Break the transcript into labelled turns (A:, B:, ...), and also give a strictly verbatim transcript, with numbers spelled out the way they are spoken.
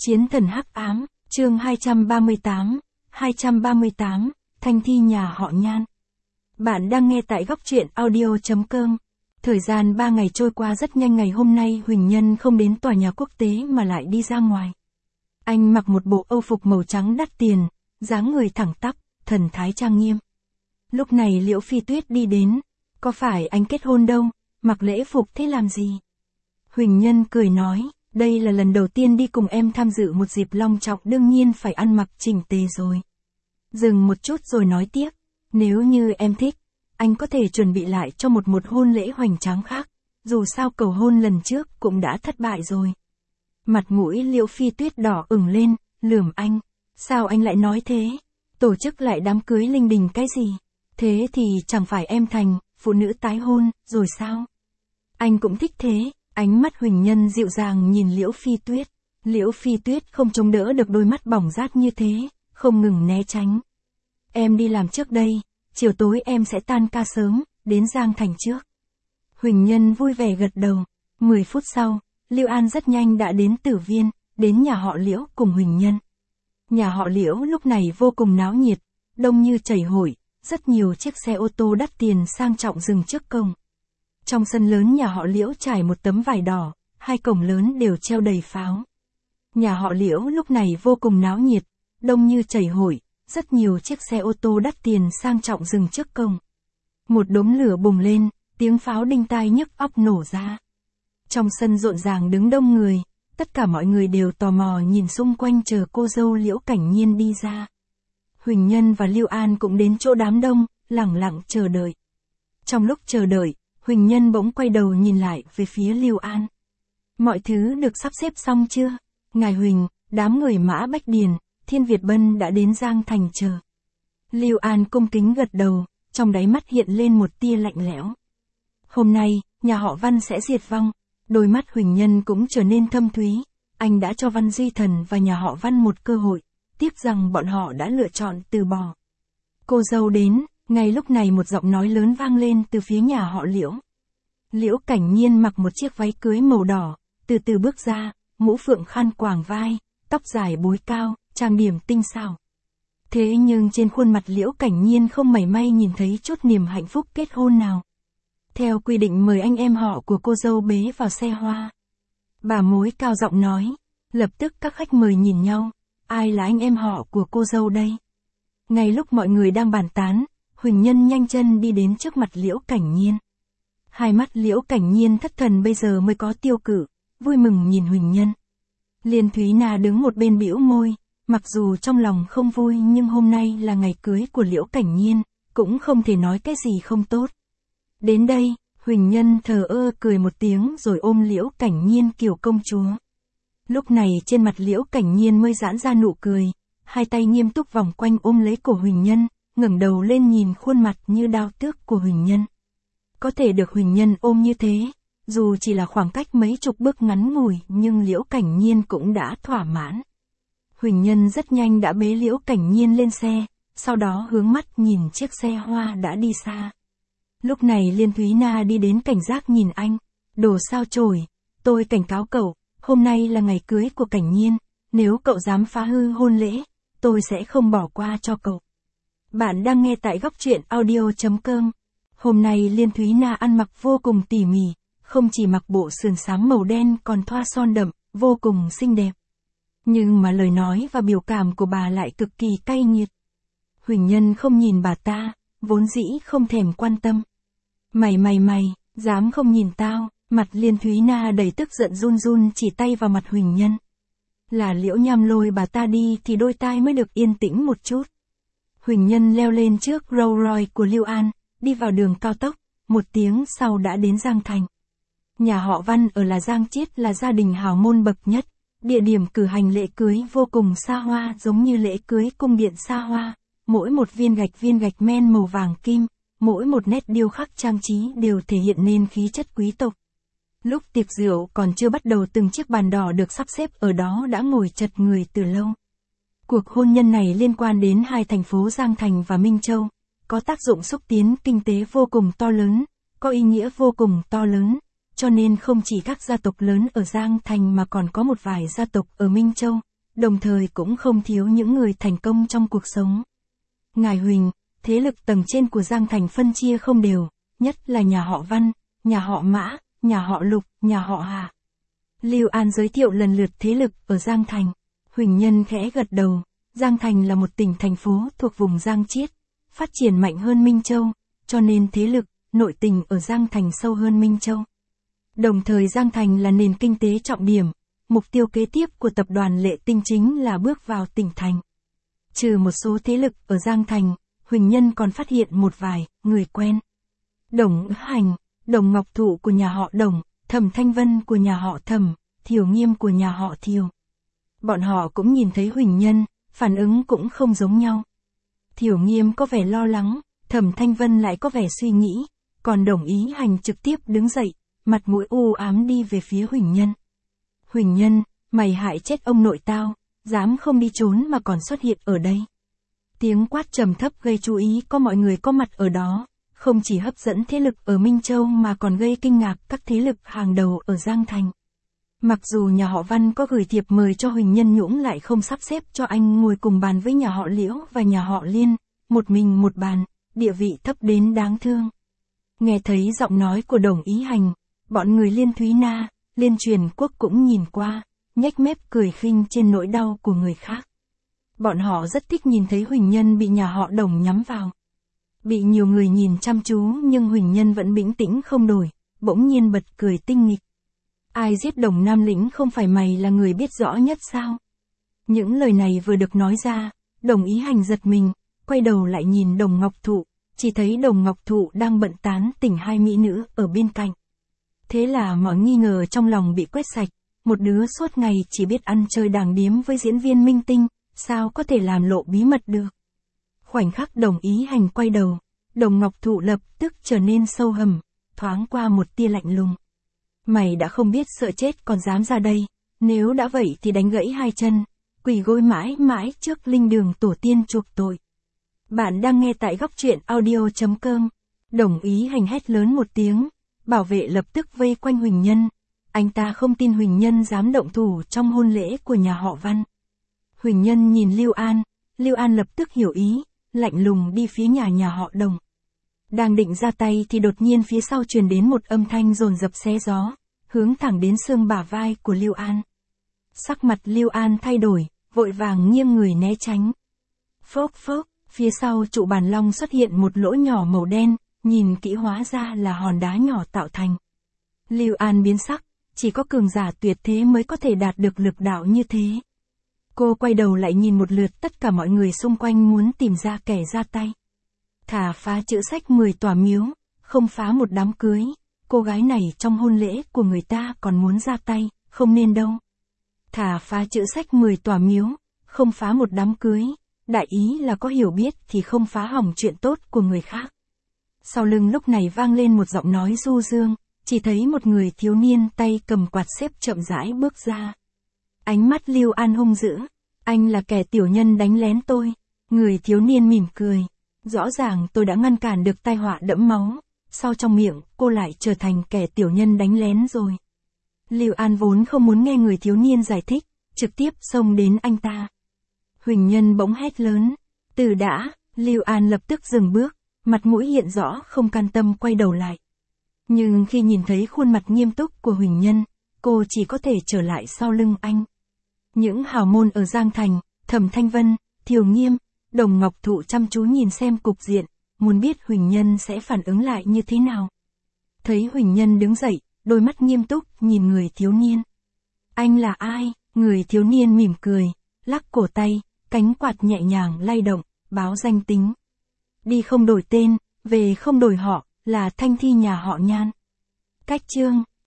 A: Chiến thần hắc ám, chương hai trăm ba mươi tám, hai trăm ba mươi tám, thanh thi nhà họ Nhan. Bạn đang nghe tại góc truyện audio chấm com. Thời gian ba ngày trôi qua rất nhanh, ngày hôm nay Huỳnh Nhân không đến tòa nhà quốc tế mà lại đi ra ngoài. Anh mặc một bộ âu phục màu trắng đắt tiền, dáng người thẳng tắp, thần thái trang nghiêm. Lúc này Liễu Phi Tuyết đi đến, có phải anh kết hôn đâu, mặc lễ phục thế làm gì? Huỳnh Nhân cười nói, đây là lần đầu tiên đi cùng em tham dự một dịp long trọng, đương nhiên phải ăn mặc chỉnh tề rồi. Dừng một chút rồi nói tiếp, nếu như em thích, anh có thể chuẩn bị lại cho một một hôn lễ hoành tráng khác, dù sao cầu hôn lần trước cũng đã thất bại rồi. Mặt mũi Liễu Phi Tuyết đỏ ửng lên, lườm anh, sao anh lại nói thế? Tổ chức lại đám cưới linh đình cái gì? Thế thì chẳng phải em thành phụ nữ tái hôn rồi sao? Anh cũng thích thế. Ánh mắt Huỳnh Nhân dịu dàng nhìn Liễu Phi Tuyết. Liễu Phi Tuyết không chống đỡ được đôi mắt bỏng rát như thế, không ngừng né tránh. Em đi làm trước đây, chiều tối em sẽ tan ca sớm, đến Giang Thành trước. Huỳnh Nhân vui vẻ gật đầu. Mười phút sau, Lưu An rất nhanh đã đến Tử Viên, đến nhà họ Liễu cùng Huỳnh Nhân. Nhà họ Liễu lúc này vô cùng náo nhiệt, đông như chảy hội, rất nhiều chiếc xe ô tô đắt tiền sang trọng dừng trước cổng. Trong sân lớn nhà họ Liễu trải một tấm vải đỏ, hai cổng lớn đều treo đầy pháo. Nhà họ Liễu lúc này vô cùng náo nhiệt, đông như chảy hội, rất nhiều chiếc xe ô tô đắt tiền sang trọng dừng trước cổng. Một đống lửa bùng lên, tiếng pháo đinh tai nhức óc nổ ra. Trong sân rộn ràng đứng đông người, tất cả mọi người đều tò mò nhìn xung quanh chờ cô dâu Liễu Cảnh Nhiên đi ra. Huỳnh Nhân và Lưu An cũng đến chỗ đám đông, lẳng lặng chờ đợi. Trong lúc chờ đợi, Huỳnh Nhân bỗng quay đầu nhìn lại về phía Lưu An. Mọi thứ được sắp xếp xong chưa? Ngài Huỳnh, đám người Mã Bách Điền, Thiên Việt Bân đã đến Giang Thành chờ. Lưu An cung kính gật đầu, trong đáy mắt hiện lên một tia lạnh lẽo. Hôm nay, nhà họ Văn sẽ diệt vong. Đôi mắt Huỳnh Nhân cũng trở nên thâm thúy. Anh đã cho Văn Duy Thần và nhà họ Văn một cơ hội, tiếc rằng bọn họ đã lựa chọn từ bỏ. Cô dâu đến. Ngay lúc này một giọng nói lớn vang lên từ phía nhà họ Liễu. Liễu Cảnh Nhiên mặc một chiếc váy cưới màu đỏ, từ từ bước ra, mũ phượng khăn quàng vai, tóc dài búi cao, trang điểm tinh xảo. Thế nhưng trên khuôn mặt Liễu Cảnh Nhiên không mảy may nhìn thấy chút niềm hạnh phúc kết hôn nào. Theo quy định mời anh em họ của cô dâu bế vào xe hoa. Bà mối cao giọng nói, lập tức các khách mời nhìn nhau, ai là anh em họ của cô dâu đây? Ngay lúc mọi người đang bàn tán, Huỳnh Nhân nhanh chân đi đến trước mặt Liễu Cảnh Nhiên. Hai mắt Liễu Cảnh Nhiên thất thần bây giờ mới có tiêu cự, vui mừng nhìn Huỳnh Nhân. Liên Thúy Na đứng một bên bĩu môi, mặc dù trong lòng không vui nhưng hôm nay là ngày cưới của Liễu Cảnh Nhiên, cũng không thể nói cái gì không tốt. Đến đây, Huỳnh Nhân thờ ơ cười một tiếng rồi ôm Liễu Cảnh Nhiên kiểu công chúa. Lúc này trên mặt Liễu Cảnh Nhiên mới giãn ra nụ cười, hai tay nghiêm túc vòng quanh ôm lấy cổ Huỳnh Nhân, ngẩng đầu lên nhìn khuôn mặt như đao tước của Huỳnh Nhân. Có thể được Huỳnh Nhân ôm như thế, dù chỉ là khoảng cách mấy chục bước ngắn ngủi nhưng Liễu Cảnh Nhiên cũng đã thỏa mãn. Huỳnh Nhân rất nhanh đã bế Liễu Cảnh Nhiên lên xe, sau đó hướng mắt nhìn chiếc xe hoa đã đi xa. Lúc này Liên Thúy Na đi đến cảnh giác nhìn anh, đồ sao chổi, tôi cảnh cáo cậu, hôm nay là ngày cưới của Cảnh Nhiên, nếu cậu dám phá hư hôn lễ, tôi sẽ không bỏ qua cho cậu. Bạn đang nghe tại góc truyện audio chấm com. Hôm nay Liên Thúy Na ăn mặc vô cùng tỉ mỉ, không chỉ mặc bộ sườn xám màu đen còn thoa son đậm, vô cùng xinh đẹp. Nhưng mà lời nói và biểu cảm của bà lại cực kỳ cay nghiệt. Huỳnh Nhân không nhìn bà ta, vốn dĩ không thèm quan tâm. Mày mày mày, dám không nhìn tao, mặt Liên Thúy Na đầy tức giận run run chỉ tay vào mặt Huỳnh Nhân. Là Liễu Nham lôi bà ta đi thì đôi tai mới được yên tĩnh một chút. Huỳnh Nhân leo lên trước Rolls Royce của Lưu An, đi vào đường cao tốc, một tiếng sau đã đến Giang Thành. Nhà họ Văn ở là Giang Chiết là gia đình hào môn bậc nhất, địa điểm cử hành lễ cưới vô cùng xa hoa giống như lễ cưới cung điện xa hoa, mỗi một viên gạch viên gạch men màu vàng kim, mỗi một nét điêu khắc trang trí đều thể hiện nên khí chất quý tộc. Lúc tiệc rượu còn chưa bắt đầu từng chiếc bàn đỏ được sắp xếp ở đó đã ngồi chật người từ lâu. Cuộc hôn nhân này liên quan đến hai thành phố Giang Thành và Minh Châu, có tác dụng xúc tiến kinh tế vô cùng to lớn, có ý nghĩa vô cùng to lớn, cho nên không chỉ các gia tộc lớn ở Giang Thành mà còn có một vài gia tộc ở Minh Châu, đồng thời cũng không thiếu những người thành công trong cuộc sống. Ngài Huỳnh, thế lực tầng trên của Giang Thành phân chia không đều, nhất là nhà họ Văn, nhà họ Mã, nhà họ Lục, nhà họ Hà. Lưu An giới thiệu lần lượt thế lực ở Giang Thành. Huỳnh Nhân khẽ gật đầu, Giang Thành là một tỉnh thành phố thuộc vùng Giang Chiết, phát triển mạnh hơn Minh Châu, cho nên thế lực, nội tình ở Giang Thành sâu hơn Minh Châu. Đồng thời Giang Thành là nền kinh tế trọng điểm, mục tiêu kế tiếp của tập đoàn Lệ Tinh chính là bước vào tỉnh thành. Trừ một số thế lực ở Giang Thành, Huỳnh Nhân còn phát hiện một vài người quen. Đồng Hành, Đồng Ngọc Thụ của nhà họ Đồng, Thẩm Thanh Vân của nhà họ Thẩm, Thiều Nghiêm của nhà họ Thiều. Bọn họ cũng nhìn thấy Huỳnh Nhân, phản ứng cũng không giống nhau. Thiều Nghiêm có vẻ lo lắng, Thẩm Thanh Vân lại có vẻ suy nghĩ, còn Đồng Ý Hành trực tiếp đứng dậy, mặt mũi u ám đi về phía Huỳnh Nhân. Huỳnh Nhân, mày hại chết ông nội tao, dám không đi trốn mà còn xuất hiện ở đây. Tiếng quát trầm thấp gây chú ý có mọi người có mặt ở đó, không chỉ hấp dẫn thế lực ở Minh Châu mà còn gây kinh ngạc các thế lực hàng đầu ở Giang Thành. Mặc dù nhà họ Văn có gửi thiệp mời cho Huỳnh Nhân Nhũng lại không sắp xếp cho anh ngồi cùng bàn với nhà họ Liễu và nhà họ Liên, một mình một bàn, địa vị thấp đến đáng thương. Nghe thấy giọng nói của Đồng Ý Hành, bọn người Liên Thúy Na, Liên Truyền Quốc cũng nhìn qua, nhếch mép cười khinh trên nỗi đau của người khác. Bọn họ rất thích nhìn thấy Huỳnh Nhân bị nhà họ Đồng nhắm vào. Bị nhiều người nhìn chăm chú nhưng Huỳnh Nhân vẫn bình tĩnh không đổi, bỗng nhiên bật cười tinh nghịch. Ai giết Đồng Nam Lĩnh không phải mày là người biết rõ nhất sao? Những lời này vừa được nói ra, Đồng Ý Hành giật mình, quay đầu lại nhìn Đồng Ngọc Thụ, chỉ thấy Đồng Ngọc Thụ đang bận tán tỉnh hai mỹ nữ ở bên cạnh. Thế là mọi nghi ngờ trong lòng bị quét sạch, một đứa suốt ngày chỉ biết ăn chơi đàng điếm với diễn viên minh tinh, sao có thể làm lộ bí mật được. Khoảnh khắc Đồng Ý Hành quay đầu, Đồng Ngọc Thụ lập tức trở nên sâu hầm, thoáng qua một tia lạnh lùng. Mày đã không biết sợ chết còn dám ra đây, nếu đã vậy thì đánh gãy hai chân, quỳ gối mãi mãi trước linh đường tổ tiên chuộc tội. Bạn đang nghe tại góc truyện audio chấm com. Đồng Ý Hành hét lớn một tiếng, bảo vệ lập tức vây quanh Huỳnh Nhân. Anh ta không tin Huỳnh Nhân dám động thủ trong hôn lễ của nhà họ Văn. Huỳnh Nhân nhìn Lưu An, Lưu An lập tức hiểu ý, lạnh lùng đi phía nhà nhà họ Đồng. Đang định ra tay thì đột nhiên phía sau truyền đến một âm thanh dồn dập xé gió, hướng thẳng đến xương bả vai của Lưu An. Sắc mặt Lưu An thay đổi, vội vàng nghiêng người né tránh. Phốc phốc, phía sau trụ bàn long xuất hiện một lỗ nhỏ màu đen, nhìn kỹ hóa ra là hòn đá nhỏ tạo thành. Lưu An biến sắc, chỉ có cường giả tuyệt thế mới có thể đạt được lực đạo như thế. Cô quay đầu lại nhìn một lượt tất cả mọi người xung quanh muốn tìm ra kẻ ra tay. Thả phá chữ sách mười tòa miếu, không phá một đám cưới, cô gái này trong hôn lễ của người ta còn muốn ra tay, không nên đâu. Thả phá chữ sách mười tòa miếu, không phá một đám cưới, đại ý là có hiểu biết thì không phá hỏng chuyện tốt của người khác. Sau lưng lúc này vang lên một giọng nói du dương, chỉ thấy một người thiếu niên tay cầm quạt xếp chậm rãi bước ra. Ánh mắt Lưu An hung dữ, anh là kẻ tiểu nhân đánh lén tôi. Người thiếu niên mỉm cười, rõ ràng tôi đã ngăn cản được tai họa đẫm máu, sau trong miệng cô lại trở thành kẻ tiểu nhân đánh lén rồi. Lưu An vốn không muốn nghe người thiếu niên giải thích, trực tiếp xông đến anh ta. Huỳnh Nhân bỗng hét lớn, từ đã, Lưu An lập tức dừng bước, mặt mũi hiện rõ không can tâm quay đầu lại. Nhưng khi nhìn thấy khuôn mặt nghiêm túc của Huỳnh Nhân, cô chỉ có thể trở lại sau lưng anh. Những hào môn ở Giang Thành, Thẩm Thanh Vân, Thiều Nghiêm, Đồng Ngọc Thụ chăm chú nhìn xem cục diện, muốn biết Huỳnh Nhân sẽ phản ứng lại như thế nào. Thấy Huỳnh Nhân đứng dậy, đôi mắt nghiêm túc nhìn người thiếu niên. Anh là ai? Người thiếu niên mỉm cười, lắc cổ tay, cánh quạt nhẹ nhàng lay động, báo danh tính. Đi không đổi tên, về không đổi họ, là Thanh Thi nhà họ Nhan. Cách chương